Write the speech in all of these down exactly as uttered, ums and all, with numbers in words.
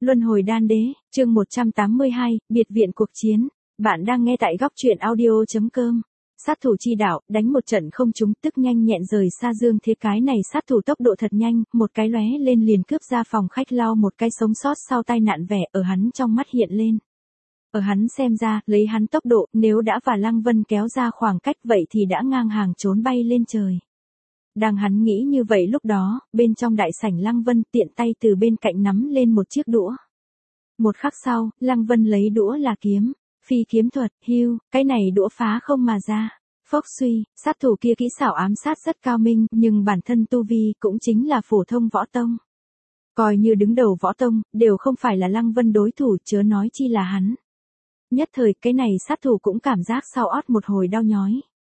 Luân hồi đan đế, chương một trăm tám mươi hai, biệt viện cuộc chiến. Bạn đang nghe tại góc truyện audio chấm com. Sát thủ chi đạo, đánh một trận không trúng tức nhanh nhẹn rời xa Dương Thế. Cái này sát thủ tốc độ thật nhanh, một cái lóe lên liền cướp ra phòng khách, lau một cái sống sót sau tai nạn vẻ ở hắn trong mắt hiện lên. Ở hắn xem ra, lấy hắn tốc độ, nếu đã và Lăng Vân kéo ra khoảng cách vậy thì đã ngang hàng trốn bay lên trời. Đang hắn nghĩ như vậy lúc đó, bên trong đại sảnh Lăng Vân tiện tay từ bên cạnh nắm lên một chiếc đũa. Một khắc sau, Lăng Vân lấy đũa là kiếm, phi kiếm thuật, hưu, cái này đũa phá không mà ra. Phốc suy, sát thủ kia kỹ xảo ám sát rất cao minh, nhưng bản thân tu vi cũng chính là phổ thông võ tông. Coi như đứng đầu võ tông, đều không phải là Lăng Vân đối thủ, chớ nói chi là hắn. Nhất thời cái này sát thủ cũng cảm giác sau ót một hồi đau nhói.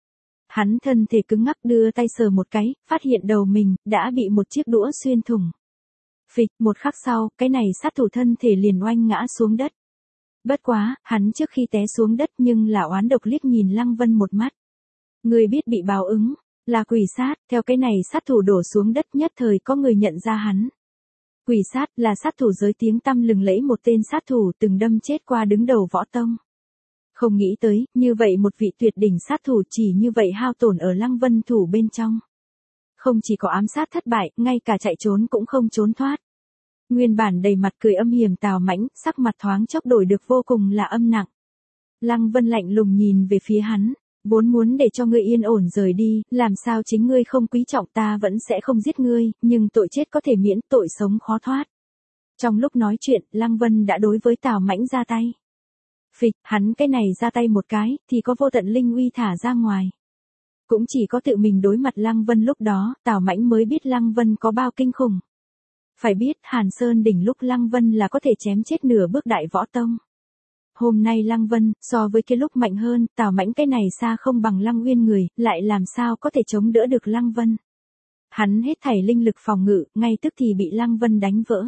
Hắn thân thể cứng ngắc đưa tay sờ một cái, phát hiện đầu mình đã bị một chiếc đũa xuyên thủng. Phịch, một khắc sau, cái này sát thủ thân thể liền oanh ngã xuống đất. Bất quá, hắn trước khi té xuống đất nhưng là oán độc liếc nhìn Lăng Vân một mắt. Người biết bị báo ứng, là quỷ sát, theo cái này sát thủ đổ xuống đất nhất thời có người nhận ra hắn. Quỷ sát là sát thủ giới tiếng tăm lừng lẫy, một tên sát thủ từng đâm chết qua đứng đầu võ tông. Không nghĩ tới, như vậy một vị tuyệt đỉnh sát thủ chỉ như vậy hao tổn ở Lăng Vân thủ bên trong. Không chỉ có ám sát thất bại, ngay cả chạy trốn cũng không trốn thoát. Nguyên bản đầy mặt cười âm hiểm Tào Mãnh, sắc mặt thoáng chốc đổi được vô cùng là âm nặng. Lăng Vân lạnh lùng nhìn về phía hắn, vốn muốn để cho ngươi yên ổn rời đi, làm sao chính ngươi không quý trọng ta vẫn sẽ không giết ngươi, nhưng tội chết có thể miễn, tội sống khó thoát. Trong lúc nói chuyện, Lăng Vân đã đối với Tào Mãnh ra tay. Phịch, hắn cái này ra tay một cái, thì có vô tận linh uy thả ra ngoài. Cũng chỉ có tự mình đối mặt Lăng Vân lúc đó, Tào Mãnh mới biết Lăng Vân có bao kinh khủng. Phải biết, Hàn Sơn đỉnh lúc Lăng Vân là có thể chém chết nửa bước đại võ tông. Hôm nay Lăng Vân, so với cái lúc mạnh hơn, Tào Mãnh cái này xa không bằng Lăng Uyên người, lại làm sao có thể chống đỡ được Lăng Vân. Hắn hết thảy linh lực phòng ngự, ngay tức thì bị Lăng Vân đánh vỡ.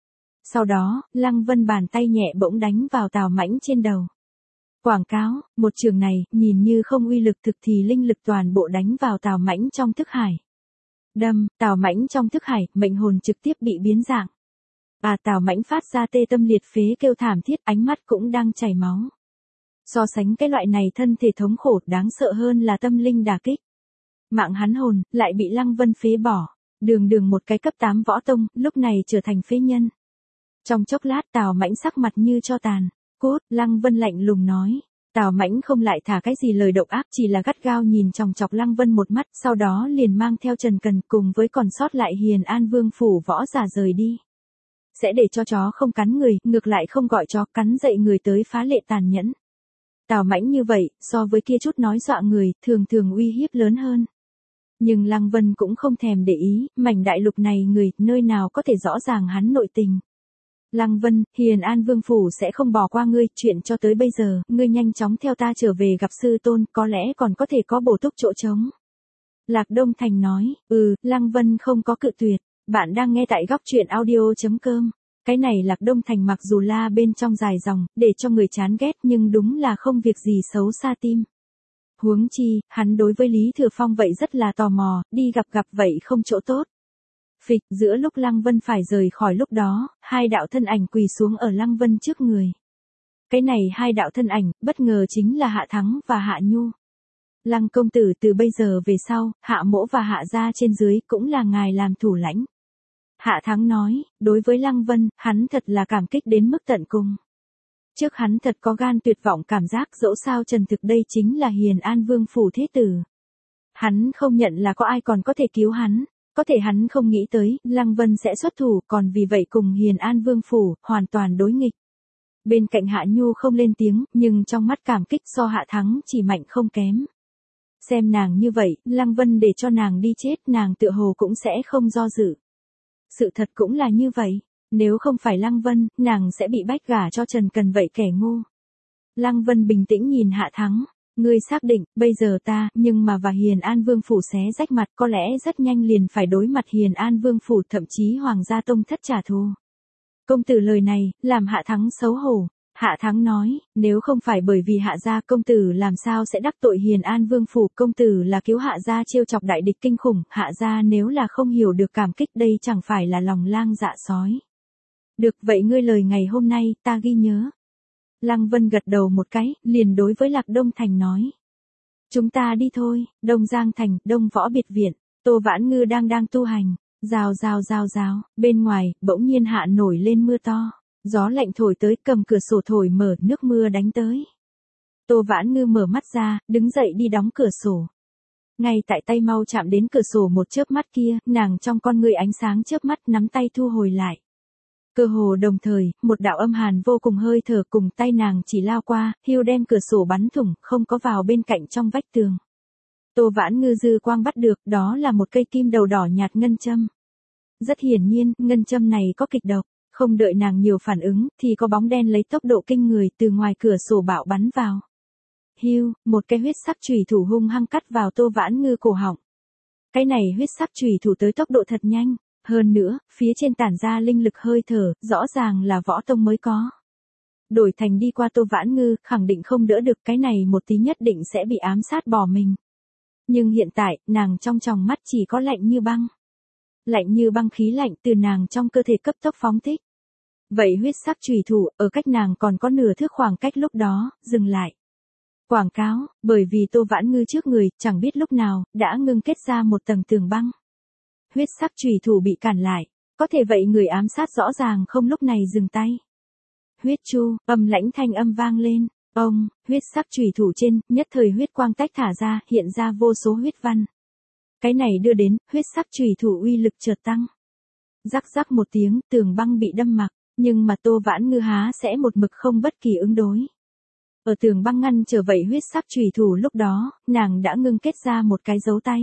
Sau đó, Lăng Vân bàn tay nhẹ bỗng đánh vào Tào Mãnh trên đầu. Quảng cáo, một trường này, nhìn như không uy lực thực thì linh lực toàn bộ đánh vào Tào Mãnh trong thức hải. Đâm, Tào Mãnh trong thức hải, mệnh hồn trực tiếp bị biến dạng. À Tào Mãnh phát ra tê tâm liệt phế kêu thảm thiết, ánh mắt cũng đang chảy máu. So sánh cái loại này thân thể thống khổ đáng sợ hơn là tâm linh đả kích. Mạng hắn hồn, lại bị Lăng Vân phế bỏ. Đường đường một cái cấp tám võ tông, lúc này trở thành phế nhân. Trong chốc lát Tào Mãnh sắc mặt như cho tàn. Cốt, Lăng Vân lạnh lùng nói. Tào Mãnh không lại thả cái gì lời độc ác, chỉ là gắt gao nhìn chòng chọc Lăng Vân một mắt, sau đó liền mang theo Trần Cần cùng với còn sót lại Hiền An Vương phủ võ giả rời đi. Sẽ để cho chó không cắn người, ngược lại không gọi chó cắn dậy người tới phá lệ tàn nhẫn. Tào Mãnh như vậy, so với kia chút nói dọa người, thường thường uy hiếp lớn hơn. Nhưng Lăng Vân cũng không thèm để ý, mảnh đại lục này người, nơi nào có thể rõ ràng hắn nội tình. Lăng Vân, Hiền An Vương phủ sẽ không bỏ qua ngươi, chuyện cho tới bây giờ, ngươi nhanh chóng theo ta trở về gặp sư tôn, có lẽ còn có thể có bổ túc chỗ trống. Lạc Đông Thành nói, ừ, Lăng Vân không có cự tuyệt, bạn đang nghe tại góc truyện audio chấm com. Cái này Lạc Đông Thành mặc dù la bên trong dài dòng, để cho người chán ghét nhưng đúng là không việc gì xấu xa tim. Huống chi, hắn đối với Lý Thừa Phong vậy rất là tò mò, đi gặp gặp vậy không chỗ tốt. Phịch, giữa lúc Lăng Vân phải rời khỏi lúc đó, hai đạo thân ảnh quỳ xuống ở Lăng Vân trước người. Cái này hai đạo thân ảnh, bất ngờ chính là Hạ Thắng và Hạ Nhu. Lăng công tử từ bây giờ về sau, Hạ mỗ và Hạ gia trên dưới cũng là ngài làm thủ lãnh. Hạ Thắng nói, đối với Lăng Vân, hắn thật là cảm kích đến mức tận cùng. Trước hắn thật có gan tuyệt vọng cảm giác dẫu sao Trần Thực đây chính là Hiền An Vương phủ thế tử. Hắn không nhận là có ai còn có thể cứu hắn. Có thể hắn không nghĩ tới, Lăng Vân sẽ xuất thủ, còn vì vậy cùng Hiền An Vương phủ, hoàn toàn đối nghịch. Bên cạnh Hạ Nhu không lên tiếng, nhưng trong mắt cảm kích so Hạ Thắng chỉ mạnh không kém. Xem nàng như vậy, Lăng Vân để cho nàng đi chết, nàng tựa hồ cũng sẽ không do dự. Sự thật cũng là như vậy, nếu không phải Lăng Vân, nàng sẽ bị bách gả cho Trần Cần vậy kẻ ngu. Lăng Vân bình tĩnh nhìn Hạ Thắng. Ngươi xác định, bây giờ ta, nhưng mà và Hiền An Vương phủ xé rách mặt, có lẽ rất nhanh liền phải đối mặt Hiền An Vương phủ, thậm chí Hoàng gia tông thất trả thù. Công tử lời này, làm Hạ Thắng xấu hổ. Hạ Thắng nói, nếu không phải bởi vì Hạ gia, công tử làm sao sẽ đắc tội Hiền An Vương phủ, công tử là cứu Hạ gia trêu chọc đại địch kinh khủng, Hạ gia nếu là không hiểu được cảm kích đây chẳng phải là lòng lang dạ sói. Được vậy ngươi lời ngày hôm nay ta ghi nhớ. Lăng Vân gật đầu một cái, liền đối với Lạc Đông Thành nói. Chúng ta đi thôi, Đông Giang Thành, Đông Võ Biệt Viện, Tô Vãn Ngư đang đang tu hành. Rào rào rào rào, bên ngoài, bỗng nhiên hạ nổi lên mưa to. Gió lạnh thổi tới, cầm cửa sổ thổi mở, nước mưa đánh tới. Tô Vãn Ngư mở mắt ra, đứng dậy đi đóng cửa sổ. Ngay tại tay mau chạm đến cửa sổ một chớp mắt kia, nàng trong con người ánh sáng chớp mắt nắm tay thu hồi lại. Cơ hồ đồng thời, một đạo âm hàn vô cùng hơi thở cùng tay nàng chỉ lao qua, hưu đem cửa sổ bắn thủng, không có vào bên cạnh trong vách tường. Tô Vãn Ngư dư quang bắt được, đó là một cây kim đầu đỏ nhạt ngân châm. Rất hiển nhiên, ngân châm này có kịch độc, không đợi nàng nhiều phản ứng, thì có bóng đen lấy tốc độ kinh người từ ngoài cửa sổ bạo bắn vào. Hưu, một cái huyết sắc chùy thủ hung hăng cắt vào Tô Vãn Ngư cổ họng. Cái này huyết sắc chùy thủ tới tốc độ thật nhanh, hơn nữa, phía trên tản ra linh lực hơi thở, rõ ràng là võ tông mới có. Đổi thành đi qua Tô Vãn Ngư, khẳng định không đỡ được, cái này một tí nhất định sẽ bị ám sát bỏ mình. Nhưng hiện tại, nàng trong tròng mắt chỉ có lạnh như băng. Lạnh như băng khí lạnh từ nàng trong cơ thể cấp tốc phóng thích. Vậy huyết sắc chùy thủ, ở cách nàng còn có nửa thước khoảng cách lúc đó, dừng lại. Quảng cáo, bởi vì Tô Vãn Ngư trước người, chẳng biết lúc nào, đã ngưng kết ra một tầng tường băng. Huyết sắc chùy thủ bị cản lại, có thể vậy người ám sát rõ ràng không lúc này dừng tay. Huyết chu, âm lãnh thanh âm vang lên, ông, huyết sắc chùy thủ trên, nhất thời huyết quang tách thả ra, hiện ra vô số huyết văn. Cái này đưa đến, huyết sắc chùy thủ uy lực chợt tăng. Rắc rắc một tiếng, tường băng bị đâm mặc, nhưng mà Tô Vãn Ngư há sẽ một mực không bất kỳ ứng đối. Ở tường băng ngăn trở vậy huyết sắc chùy thủ lúc đó, nàng đã ngưng kết ra một cái dấu tay.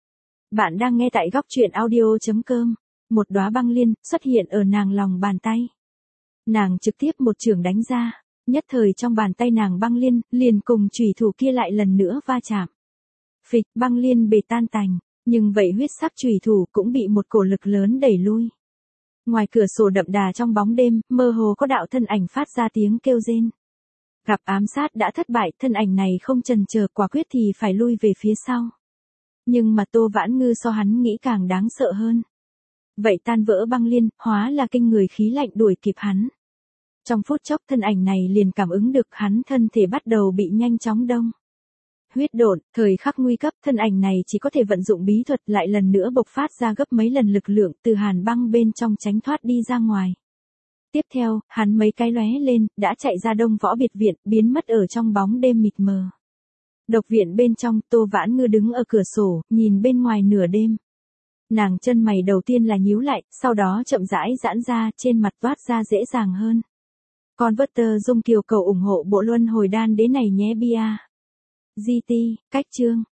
Bạn đang nghe tại góc truyện audio.com. Một đóa băng liên xuất hiện ở nàng lòng bàn tay. Nàng trực tiếp một chưởng đánh ra, nhất thời trong bàn tay nàng băng liên, liền cùng chùy thủ kia lại lần nữa va chạm. Phịch, băng liên bể tan tành, nhưng vậy huyết sắc chùy thủ cũng bị một cổ lực lớn đẩy lui. Ngoài cửa sổ đậm đà trong bóng đêm, mơ hồ có đạo thân ảnh phát ra tiếng kêu rên. Gặp ám sát đã thất bại, thân ảnh này không chần chờ, quả quyết thì phải lui về phía sau. Nhưng mà Tô Vãn Ngư so hắn nghĩ càng đáng sợ hơn. Vậy tan vỡ băng liên, hóa là kinh người khí lạnh đuổi kịp hắn. Trong phút chốc thân ảnh này liền cảm ứng được hắn thân thể bắt đầu bị nhanh chóng đông. Huyết độn, thời khắc nguy cấp, thân ảnh này chỉ có thể vận dụng bí thuật lại lần nữa bộc phát ra gấp mấy lần lực lượng từ hàn băng bên trong tránh thoát đi ra ngoài. Tiếp theo, hắn mấy cái lóe lên, đã chạy ra Đông Võ Biệt Viện, biến mất ở trong bóng đêm mịt mờ. Độc viện bên trong, Tô Vãn Ngư đứng ở cửa sổ, nhìn bên ngoài nửa đêm. Nàng chân mày đầu tiên là nhíu lại, sau đó chậm rãi giãn ra, trên mặt toát ra dễ dàng hơn. Con vớt tơ dung kiều cầu ủng hộ bộ luân hồi đan đế này nhé bia. giê tê, cách chương.